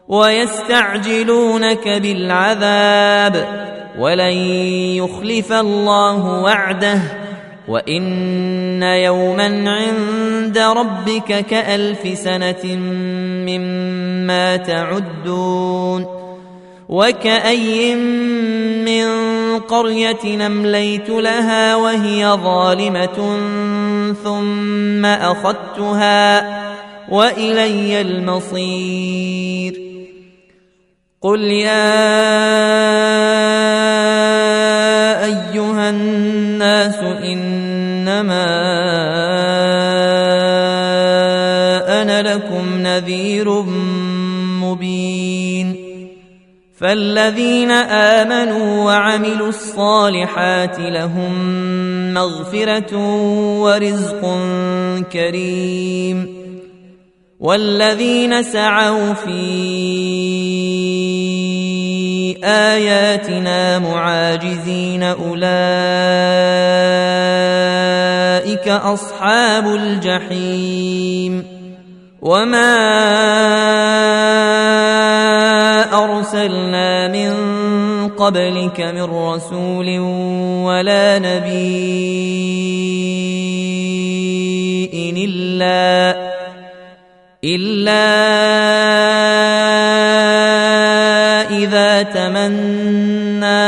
ويستعجلونك بالعذاب ولن يخلف الله وعده وإن يوما عند ربك كألف سنة مما تعدون وكأي من قرية أمليت لها وهي ظالمة ثم أخذتها وإلي المصير قل يا أيها الناس إنما أنا لكم نذير مبين فالذين آمنوا وعملوا الصالحات لهم مغفرة ورزق كريم والذين سعوا في آياتنا معاجزين أولئك أصحاب الجحيم وما أرسلنا من قبلك من رسول ولا نبي إلا إذا تمنى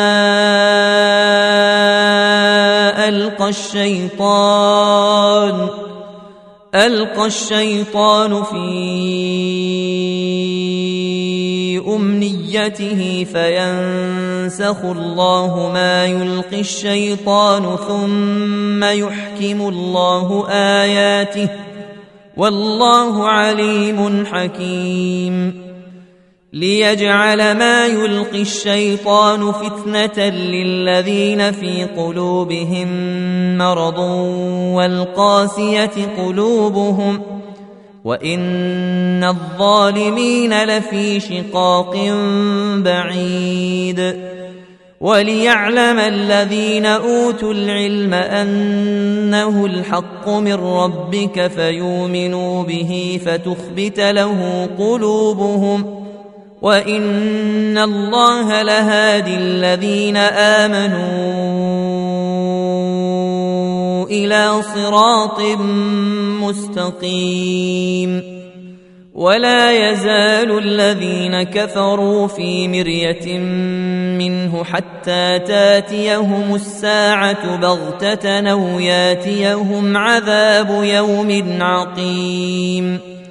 ألقى الشيطان في أمنيته فينسخ الله ما يلقي الشيطان ثم يحكم الله آياته والله عليم حكيم ليجعل ما يلقي الشيطان فتنة للذين في قلوبهم مرض والقاسية قلوبهم وإن الظالمين لفي شقاق بعيد وليعلم الذين أوتوا العلم أنه الحق من ربك فيؤمنوا به فتخبت له قلوبهم وإن الله لهادي الذين آمنوا إلى صراط مستقيم ولا يزال الذين كفروا في مرية منه حتى تاتيهم الساعة بغتة أو ياتيهم عذاب يوم عقيم